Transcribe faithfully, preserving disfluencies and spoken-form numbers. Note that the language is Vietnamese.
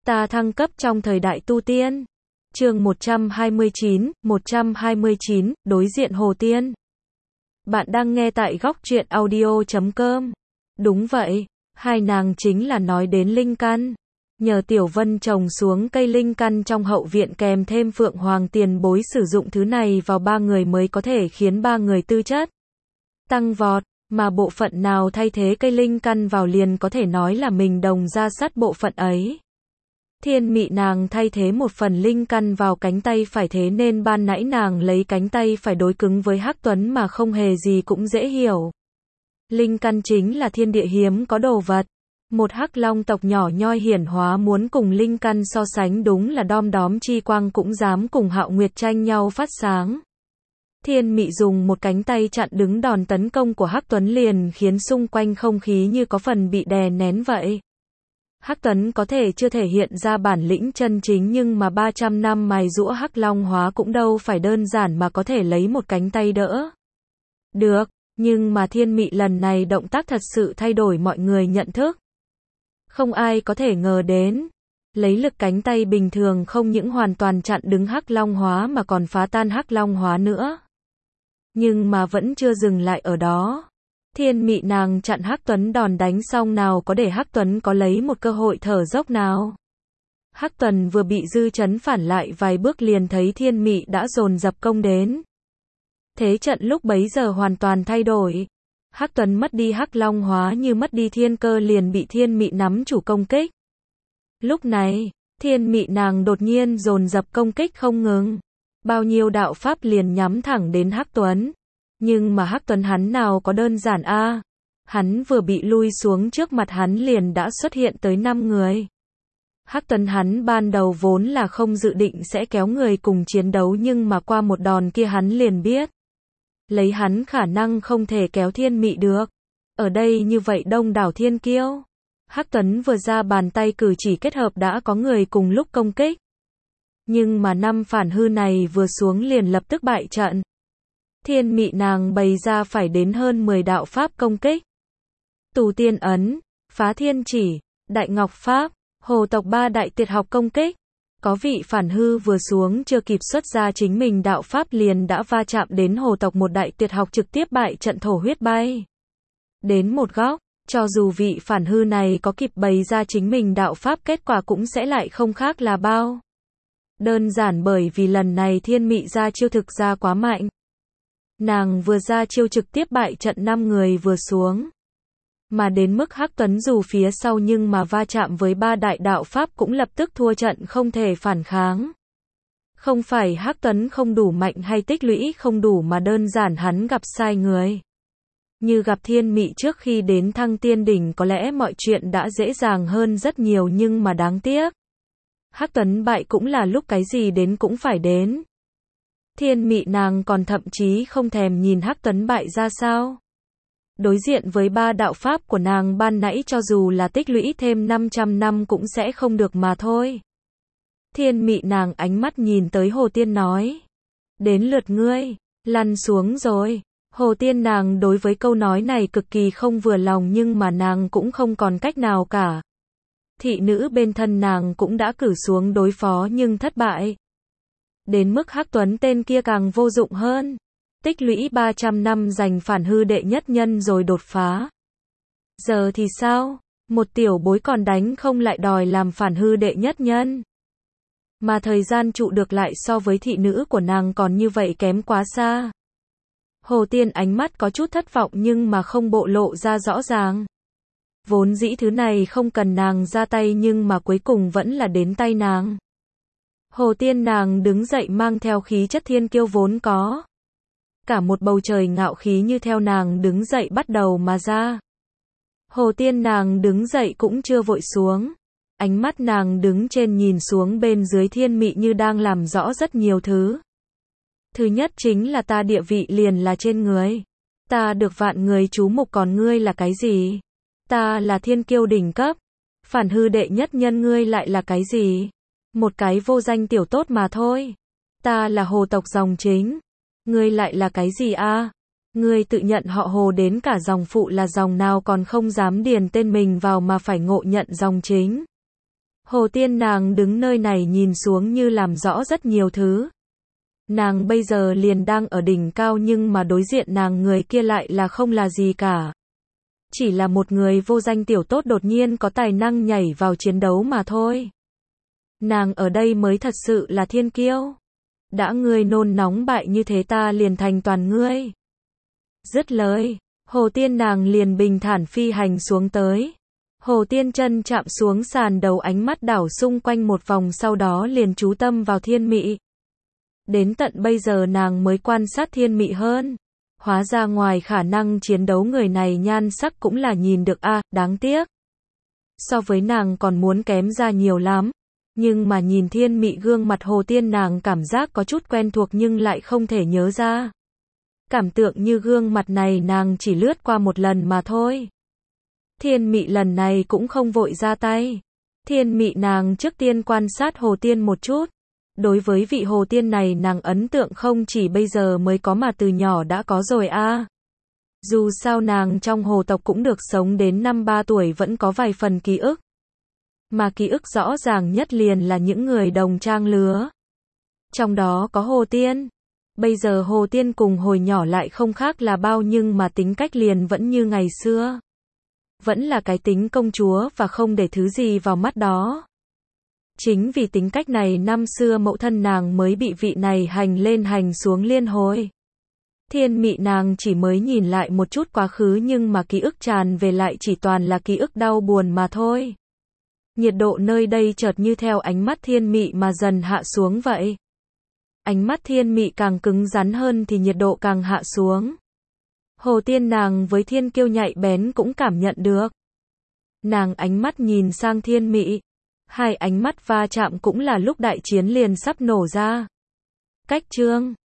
Ta thăng cấp trong thời đại tu tiên. Chương một trăm hai mươi chín, một trăm hai mươi chín, đối diện Hồ Tiên. Bạn đang nghe tại góc truyện audio chấm com. Đúng vậy, hai nàng chính là nói đến linh căn. Nhờ Tiểu Vân trồng xuống cây linh căn trong hậu viện kèm thêm Phượng Hoàng tiền bối sử dụng thứ này vào ba người mới có thể khiến ba người tư chất tăng vọt, mà bộ phận nào thay thế cây linh căn vào liền có thể nói là mình đồng ra sát bộ phận ấy. Thiên Mị nàng thay thế một phần linh căn vào cánh tay phải, thế nên ban nãy nàng lấy cánh tay phải đối cứng với Hắc Tuấn mà không hề gì cũng dễ hiểu. Linh căn chính là thiên địa hiếm có đồ vật. Một hắc long tộc nhỏ nhoi hiển hóa muốn cùng linh căn so sánh đúng là đom đóm chi quang cũng dám cùng Hạo Nguyệt tranh nhau phát sáng. Thiên Mị dùng một cánh tay chặn đứng đòn tấn công của Hắc Tuấn liền khiến xung quanh không khí như có phần bị đè nén vậy. Hắc Tuấn có thể chưa thể hiện ra bản lĩnh chân chính nhưng mà ba trăm năm mài giũa hắc long hóa cũng đâu phải đơn giản mà có thể lấy một cánh tay đỡ được, nhưng mà Thiên Mị lần này động tác thật sự thay đổi mọi người nhận thức. Không ai có thể ngờ đến, lấy lực cánh tay bình thường không những hoàn toàn chặn đứng hắc long hóa mà còn phá tan hắc long hóa nữa. Nhưng mà vẫn chưa dừng lại ở đó. Thiên Mị nàng chặn Hắc Tuấn đòn đánh xong nào có để Hắc Tuấn có lấy một cơ hội thở dốc nào. Hắc Tuấn vừa bị dư chấn phản lại vài bước liền thấy Thiên Mị đã dồn dập công đến. Thế trận lúc bấy giờ hoàn toàn thay đổi. Hắc Tuấn mất đi hắc long hóa như mất đi thiên cơ liền bị Thiên Mị nắm chủ công kích. Lúc này, Thiên Mị nàng đột nhiên dồn dập công kích không ngừng. Bao nhiêu đạo pháp liền nhắm thẳng đến Hắc Tuấn. Nhưng mà Hắc Tuấn hắn nào có đơn giản a, à? Hắn vừa bị lui xuống trước mặt hắn liền đã xuất hiện tới năm người. Hắc Tuấn hắn ban đầu vốn là không dự định sẽ kéo người cùng chiến đấu nhưng mà qua một đòn kia hắn liền biết. Lấy hắn khả năng không thể kéo Thiên Mị được. Ở đây như vậy đông đảo thiên kiêu. Hắc Tuấn vừa ra bàn tay cử chỉ kết hợp đã có người cùng lúc công kích. Nhưng mà năm phản hư này vừa xuống liền lập tức bại trận. Thiên Mị nàng bày ra phải đến hơn mười đạo pháp công kích. Tù Tiên Ấn, Phá Thiên Chỉ, Đại Ngọc Pháp, Hồ tộc ba đại tuyệt học công kích. Có vị phản hư vừa xuống chưa kịp xuất ra chính mình đạo pháp liền đã va chạm đến Hồ tộc một đại tuyệt học trực tiếp bại trận thổ huyết bay. Đến một góc, cho dù vị phản hư này có kịp bày ra chính mình đạo pháp kết quả cũng sẽ lại không khác là bao. Đơn giản bởi vì lần này Thiên Mị ra chiêu thực ra quá mạnh. Nàng vừa ra chiêu trực tiếp bại trận năm người vừa xuống. Mà đến mức Hắc Tuấn dù phía sau nhưng mà va chạm với ba đại đạo pháp cũng lập tức thua trận không thể phản kháng. Không phải Hắc Tuấn không đủ mạnh hay tích lũy không đủ mà đơn giản hắn gặp sai người. Như gặp Thiên Mị trước khi đến Thăng Tiên Đỉnh có lẽ mọi chuyện đã dễ dàng hơn rất nhiều nhưng mà đáng tiếc. Hắc Tuấn bại cũng là lúc cái gì đến cũng phải đến. Thiên Mị nàng còn thậm chí không thèm nhìn Hắc Tuấn bại ra sao. Đối diện với ba đạo pháp của nàng ban nãy cho dù là tích lũy thêm năm trăm năm cũng sẽ không được mà thôi. Thiên Mị nàng ánh mắt nhìn tới Hồ Tiên nói. Đến lượt ngươi, lăn xuống rồi. Hồ Tiên nàng đối với câu nói này cực kỳ không vừa lòng nhưng mà nàng cũng không còn cách nào cả. Thị nữ bên thân nàng cũng đã cử xuống đối phó nhưng thất bại. Đến mức Hắc Tuấn tên kia càng vô dụng hơn. Tích lũy ba trăm năm giành phản hư đệ nhất nhân rồi đột phá. Giờ thì sao? Một tiểu bối còn đánh không lại đòi làm phản hư đệ nhất nhân. Mà thời gian trụ được lại so với thị nữ của nàng còn như vậy kém quá xa. Hồ Tiên ánh mắt có chút thất vọng nhưng mà không bộ lộ ra rõ ràng. Vốn dĩ thứ này không cần nàng ra tay nhưng mà cuối cùng vẫn là đến tay nàng. Hồ Tiên nàng đứng dậy mang theo khí chất thiên kiêu vốn có. Cả một bầu trời ngạo khí như theo nàng đứng dậy bắt đầu mà ra. Hồ Tiên nàng đứng dậy cũng chưa vội xuống. Ánh mắt nàng đứng trên nhìn xuống bên dưới Thiên Mị như đang làm rõ rất nhiều thứ. Thứ nhất chính là ta địa vị liền là trên người. Ta được vạn người chú mục còn ngươi là cái gì? Ta là thiên kiêu đỉnh cấp. Phản hư đệ nhất nhân ngươi lại là cái gì? Một cái vô danh tiểu tốt mà thôi. Ta là Hồ tộc dòng chính. Ngươi lại là cái gì a? À? Ngươi tự nhận họ Hồ đến cả dòng phụ là dòng nào còn không dám điền tên mình vào mà phải ngộ nhận dòng chính. Hồ Tiên nàng đứng nơi này nhìn xuống như làm rõ rất nhiều thứ. Nàng bây giờ liền đang ở đỉnh cao nhưng mà đối diện nàng người kia lại là không là gì cả. Chỉ là một người vô danh tiểu tốt đột nhiên có tài năng nhảy vào chiến đấu mà thôi. Nàng ở đây mới thật sự là thiên kiêu. Đã ngươi nôn nóng bại như thế ta liền thành toàn ngươi. Dứt lời, Hồ Tiên nàng liền bình thản phi hành xuống tới. Hồ Tiên chân chạm xuống sàn đầu ánh mắt đảo xung quanh một vòng sau đó liền chú tâm vào Thiên Mị. Đến tận bây giờ nàng mới quan sát Thiên Mị hơn. Hóa ra ngoài khả năng chiến đấu người này nhan sắc cũng là nhìn được a, à, đáng tiếc. So với nàng còn muốn kém ra nhiều lắm. Nhưng mà nhìn Thiên Mị gương mặt Hồ Tiên nàng cảm giác có chút quen thuộc nhưng lại không thể nhớ ra. Cảm tượng như gương mặt này nàng chỉ lướt qua một lần mà thôi. Thiên Mị lần này cũng không vội ra tay. Thiên Mị nàng trước tiên quan sát Hồ Tiên một chút. Đối với vị Hồ Tiên này nàng ấn tượng không chỉ bây giờ mới có mà từ nhỏ đã có rồi a. À. Dù sao nàng trong hồ tộc cũng được sống đến năm ba tuổi vẫn có vài phần ký ức. Mà ký ức rõ ràng nhất liền là những người đồng trang lứa. Trong đó có Hồ Tiên. Bây giờ Hồ Tiên cùng hồi nhỏ lại không khác là bao nhưng mà tính cách liền vẫn như ngày xưa. Vẫn là cái tính công chúa và không để thứ gì vào mắt đó. Chính vì tính cách này năm xưa mẫu thân nàng mới bị vị này hành lên hành xuống liên hồi. Thiên Mị nàng chỉ mới nhìn lại một chút quá khứ nhưng mà ký ức tràn về lại chỉ toàn là ký ức đau buồn mà thôi. Nhiệt độ nơi đây chợt như theo ánh mắt Thiên Mị mà dần hạ xuống vậy. Ánh mắt Thiên Mị càng cứng rắn hơn thì nhiệt độ càng hạ xuống. Hồ Tiên nàng với thiên kiêu nhạy bén cũng cảm nhận được. Nàng ánh mắt nhìn sang Thiên Mị. Hai ánh mắt va chạm cũng là lúc đại chiến liền sắp nổ ra. Cách chương